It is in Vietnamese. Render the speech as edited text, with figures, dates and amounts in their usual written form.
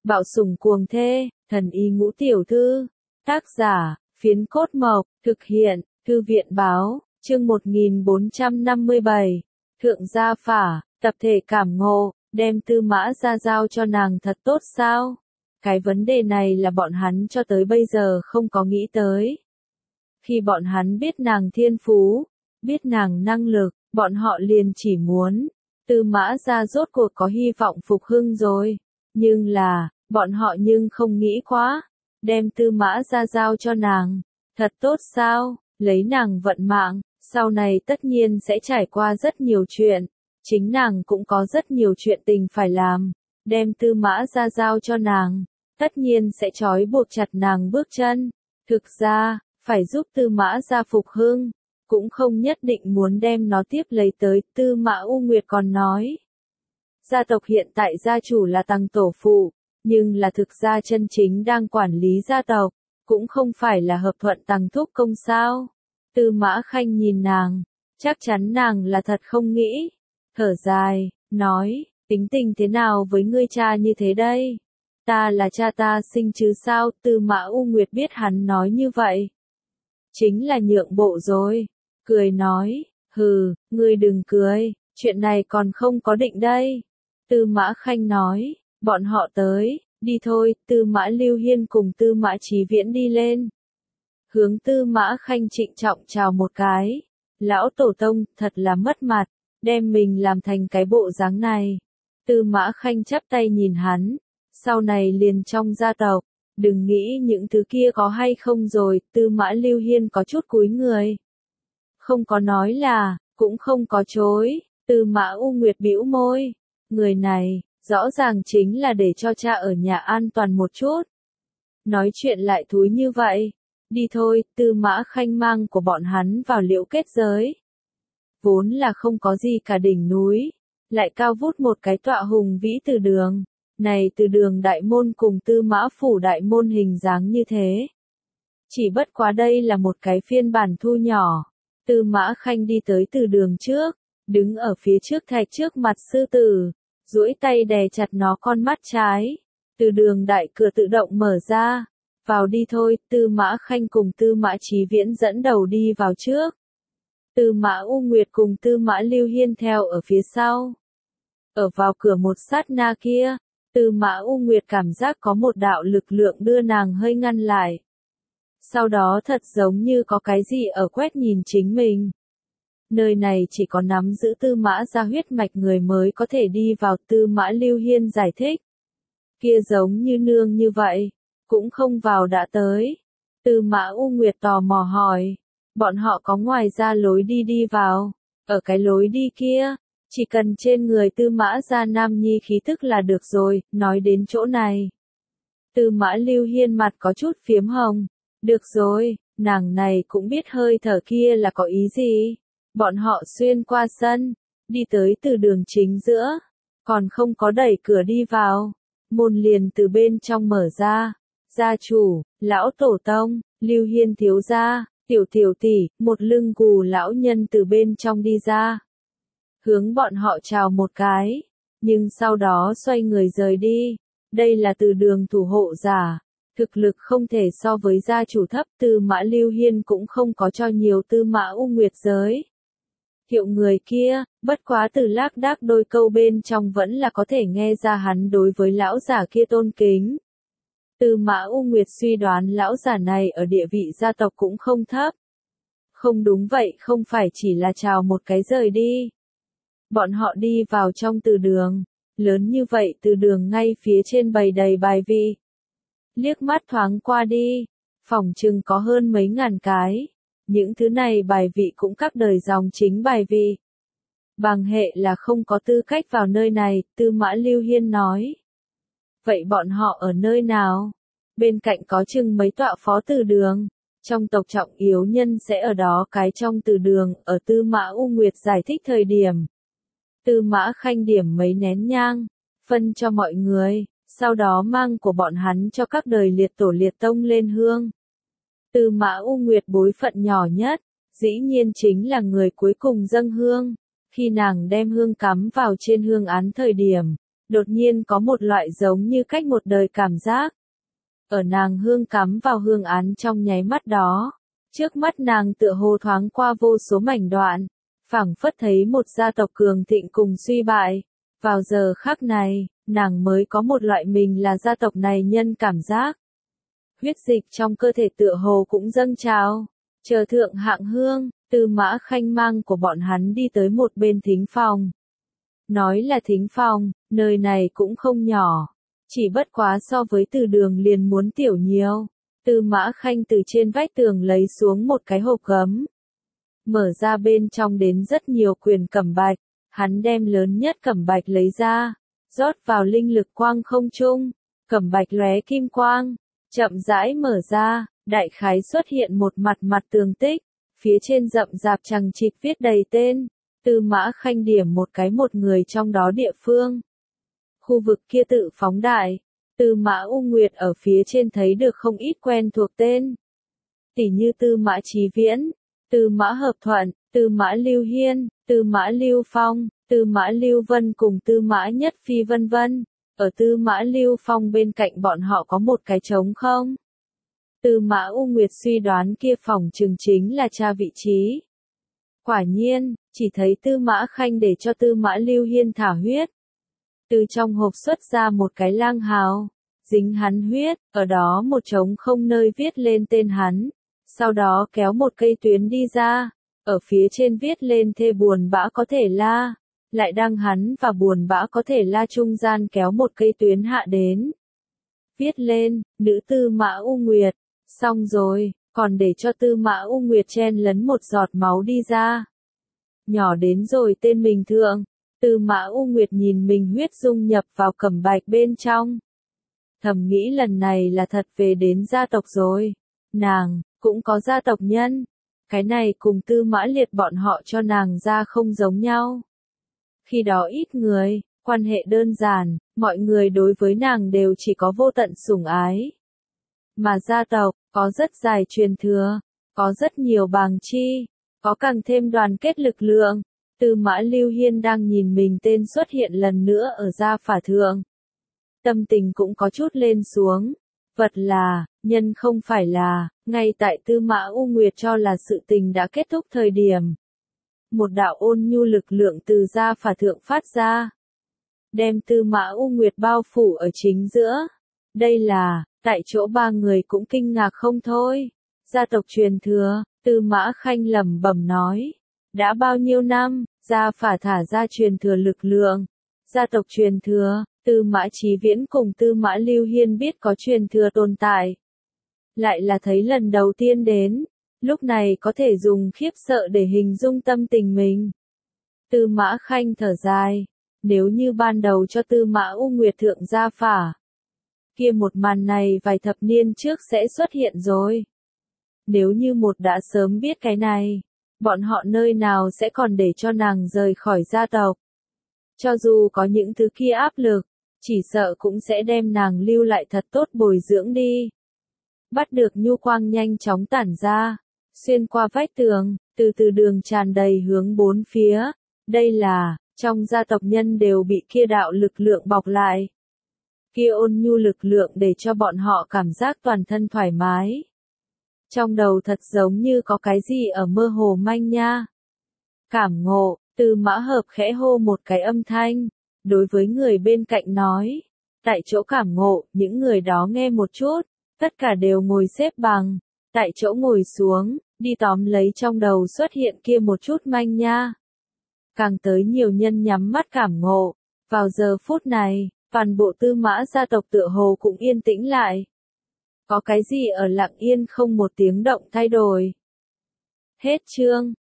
Bạo sủng cuồng thê, thần y ngũ tiểu thư. Tác giả, Phiến Cốt Mộc, thực hiện, Thư viện báo, chương 1457. Thượng gia phả, tập thể cảm ngộ, đem Tư Mã Gia giao cho nàng thật tốt sao? Cái vấn đề này là bọn hắn cho tới bây giờ không có nghĩ tới. Khi bọn hắn biết nàng thiên phú, biết nàng năng lực, bọn họ liền chỉ muốn, Tư Mã Gia rốt cuộc có hy vọng phục hưng rồi. Nhưng là, bọn họ nhưng không nghĩ quá, đem Tư Mã Gia giao cho nàng, thật tốt sao, lấy nàng vận mạng, sau này tất nhiên sẽ trải qua rất nhiều chuyện, chính nàng cũng có rất nhiều chuyện tình phải làm, đem Tư Mã Gia giao cho nàng, tất nhiên sẽ trói buộc chặt nàng bước chân, thực ra, phải giúp Tư Mã Gia phục hưng, cũng không nhất định muốn đem nó tiếp lấy tới, Tư Mã U Nguyệt còn nói. Gia tộc hiện tại gia chủ là Tằng tổ phụ, nhưng là thực ra chân chính đang quản lý gia tộc, cũng không phải là hợp thuận Tằng thúc công sao. Tư Mã Khanh nhìn nàng, chắc chắn nàng là thật không nghĩ, thở dài, nói, tính tình thế nào với ngươi cha như thế đây? Ta là cha ta sinh chứ sao? Tư Mã U Nguyệt biết hắn nói như vậy, chính là nhượng bộ rồi, cười nói, hừ, ngươi đừng cười, chuyện này còn không có định đây. Tư Mã Khanh nói, bọn họ tới, đi thôi. Tư Mã Lưu Hiên cùng Tư Mã Chí Viễn đi lên. Hướng Tư Mã Khanh trịnh trọng chào một cái. Lão tổ tông, thật là mất mặt, đem mình làm thành cái bộ dáng này. Tư Mã Khanh chắp tay nhìn hắn, sau này liền trong gia tộc, đừng nghĩ những thứ kia có hay không rồi. Tư Mã Lưu Hiên có chút cúi người. Không có nói là, cũng không có chối. Tư Mã U Nguyệt bĩu môi. Người này, rõ ràng chính là để cho cha ở nhà an toàn một chút. Nói chuyện lại thúi như vậy. Đi thôi. Tư Mã Khanh mang của bọn hắn vào Liễu Kết Giới. Vốn là không có gì cả đỉnh núi, lại cao vút một cái tọa hùng vĩ từ đường. Này từ đường đại môn cùng Tư Mã phủ đại môn hình dáng như thế. Chỉ bất quá đây là một cái phiên bản thu nhỏ. Tư Mã Khanh đi tới từ đường trước, đứng ở phía trước thạch trước mặt sư tử, duỗi tay đè chặt nó con mắt trái. Từ đường đại cửa tự động mở ra. Vào đi thôi. Tư Mã Khanh cùng Tư Mã Chí Viễn dẫn đầu đi vào trước. Tư Mã U Nguyệt cùng Tư Mã Lưu Hiên theo ở phía sau. Ở vào cửa một sát na kia, Tư Mã U Nguyệt cảm giác có một đạo lực lượng đưa nàng hơi ngăn lại. Sau đó thật giống như có cái gì ở quét nhìn chính mình. Nơi này chỉ có nắm giữ Tư Mã gia huyết mạch người mới có thể đi vào. Tư Mã Lưu Hiên giải thích. Kia giống như nương như vậy, cũng không vào đã tới. Tư Mã U Nguyệt tò mò hỏi, bọn họ có ngoài ra lối đi đi vào, ở cái lối đi kia, chỉ cần trên người Tư Mã gia nam nhi khí thức là được rồi. Nói đến chỗ này, Tư Mã Lưu Hiên mặt có chút phiếm hồng. Được rồi, nàng này cũng biết hơi thở kia là có ý gì. Bọn họ xuyên qua sân, đi tới từ đường chính giữa, còn không có đẩy cửa đi vào, môn liền từ bên trong mở ra. Gia chủ, lão tổ tông, Lưu Hiên thiếu gia, tiểu tiểu tỷ, một lưng gù lão nhân từ bên trong đi ra. Hướng bọn họ chào một cái, nhưng sau đó xoay người rời đi. Đây là từ đường thủ hộ giả, thực lực không thể so với gia chủ thấp. Tư Mã Lưu Hiên cũng không có cho nhiều Tư Mã U Nguyệt giới. Hiệu người kia, bất quá từ lác đác đôi câu bên trong vẫn là có thể nghe ra hắn đối với lão giả kia tôn kính. Tư Mã U Nguyệt suy đoán lão giả này ở địa vị gia tộc cũng không thấp. Không đúng vậy, không phải chỉ là chào một cái rời đi. Bọn họ đi vào trong từ đường, lớn như vậy từ đường ngay phía trên bày đầy bài vị. Liếc mắt thoáng qua đi, phỏng chừng có hơn mấy ngàn cái. Những thứ này bài vị cũng các đời dòng chính bài vị. Bằng hệ là không có tư cách vào nơi này. Tư Mã Lưu Hiên nói. Vậy bọn họ ở nơi nào? Bên cạnh có chừng mấy tọa phó từ đường. Trong tộc trọng yếu nhân sẽ ở đó cái trong từ đường. Ở Tư Mã U Nguyệt giải thích thời điểm, Tư Mã Khanh điểm mấy nén nhang, phân cho mọi người, sau đó mang của bọn hắn cho các đời liệt tổ liệt tông lên hương. Tư Mã U Nguyệt bối phận nhỏ nhất, dĩ nhiên chính là người cuối cùng dâng hương. Khi nàng đem hương cắm vào trên hương án thời điểm, đột nhiên có một loại giống như cách một đời cảm giác. Ở nàng hương cắm vào hương án trong nháy mắt đó, trước mắt nàng tựa hồ thoáng qua vô số mảnh đoạn, phảng phất thấy một gia tộc cường thịnh cùng suy bại. Vào giờ khắc này, nàng mới có một loại mình là gia tộc này nhân cảm giác. Huyết dịch trong cơ thể tựa hồ cũng dâng trào. Chờ thượng hạng hương, Tư Mã Khanh mang của bọn hắn đi tới một bên thính phòng. Nói là thính phòng, nơi này cũng không nhỏ. Chỉ bất quá so với từ đường liền muốn tiểu nhiều. Tư Mã Khanh từ trên vách tường lấy xuống một cái hộp gấm. Mở ra bên trong đến rất nhiều quyền cẩm bạch. Hắn đem lớn nhất cẩm bạch lấy ra, rót vào linh lực quang không trung. Cẩm bạch lóe kim quang, chậm rãi mở ra, đại khái xuất hiện một mặt tường tích. Phía trên rậm rạp chằng chịt viết đầy tên. Tư Mã Khanh điểm một cái một người trong đó địa phương. Khu vực kia tự phóng đại. Tư Mã U Nguyệt ở phía trên thấy được không ít quen thuộc tên. Tỉ như Tư Mã Chí Viễn, Tư Mã Hợp Thuận, Tư Mã Lưu Hiên, Tư Mã Lưu Phong, Tư Mã Lưu Vân cùng Tư Mã Nhất Phi vân vân. Ở Tư Mã Lưu Phong bên cạnh bọn họ có một cái trống không. Tư Mã U Nguyệt suy đoán kia phòng chừng chính là cha vị trí. Quả nhiên, chỉ thấy Tư Mã Khanh để cho Tư Mã Lưu Hiên thả huyết. Từ trong hộp xuất ra một cái lang hào, dính hắn huyết, ở đó một trống không nơi viết lên tên hắn. Sau đó kéo một cây tuyến đi ra, ở phía trên viết lên thê buồn bã có thể la. Lại đăng hắn và buồn bã có thể la trung gian kéo một cây tuyến hạ đến. Viết lên, nữ Tư Mã U Nguyệt. Xong rồi, còn để cho Tư Mã U Nguyệt chen lấn một giọt máu đi ra. Nhỏ đến rồi tên mình thượng. Tư Mã U Nguyệt nhìn mình huyết dung nhập vào cẩm bạch bên trong. Thầm nghĩ lần này là thật về đến gia tộc rồi. Nàng, cũng có gia tộc nhân. Cái này cùng Tư Mã Liệt bọn họ cho nàng ra không giống nhau. Khi đó ít người, quan hệ đơn giản, mọi người đối với nàng đều chỉ có vô tận sủng ái. Mà gia tộc, có rất dài truyền thừa, có rất nhiều bàng chi, có càng thêm đoàn kết lực lượng. Tư Mã Lưu Hiên đang nhìn mình tên xuất hiện lần nữa ở gia phả thượng. Tâm tình cũng có chút lên xuống. Vật là, nhân không phải là, ngay tại Tư Mã U Nguyệt cho là sự tình đã kết thúc thời điểm. Một đạo ôn nhu lực lượng từ gia phả thượng phát ra. Đem Tư Mã U Nguyệt bao phủ ở chính giữa. Đây là, tại chỗ ba người cũng kinh ngạc không thôi. Gia tộc truyền thừa, Tư Mã Khanh lẩm bẩm nói. Đã bao nhiêu năm, gia phả thả ra truyền thừa lực lượng. Gia tộc truyền thừa, Tư Mã Chí Viễn cùng Tư Mã Lưu Hiên biết có truyền thừa tồn tại. Lại là thấy lần đầu tiên đến, lúc này có thể dùng khiếp sợ để hình dung tâm tình mình. Tư Mã Khanh thở dài, nếu như ban đầu cho Tư Mã U Nguyệt thượng gia phả, kia một màn này vài thập niên trước sẽ xuất hiện rồi. Nếu như một đã sớm biết cái này, bọn họ nơi nào sẽ còn để cho nàng rời khỏi gia tộc. Cho dù có những thứ kia áp lực, chỉ sợ cũng sẽ đem nàng lưu lại thật tốt bồi dưỡng đi. Bắt được nhu quang nhanh chóng tản ra, xuyên qua vách tường, từ đường tràn đầy hướng bốn phía. Đây là, trong gia tộc nhân đều bị kia đạo lực lượng bọc lại. Kia ôn nhu lực lượng để cho bọn họ cảm giác toàn thân thoải mái. Trong đầu thật giống như có cái gì ở mơ hồ manh nha. Cảm ngộ, Tư Mã Hợp khẽ hô một cái âm thanh, đối với người bên cạnh nói. Tại chỗ cảm ngộ, những người đó nghe một chút, tất cả đều ngồi xếp bằng, tại chỗ ngồi xuống, đi tóm lấy trong đầu xuất hiện kia một chút manh nha. Càng tới nhiều nhân nhắm mắt cảm ngộ, vào giờ phút này, toàn bộ Tư Mã gia tộc tựa hồ cũng yên tĩnh lại. Có cái gì ở lặng yên không một tiếng động thay đổi. Hết chương.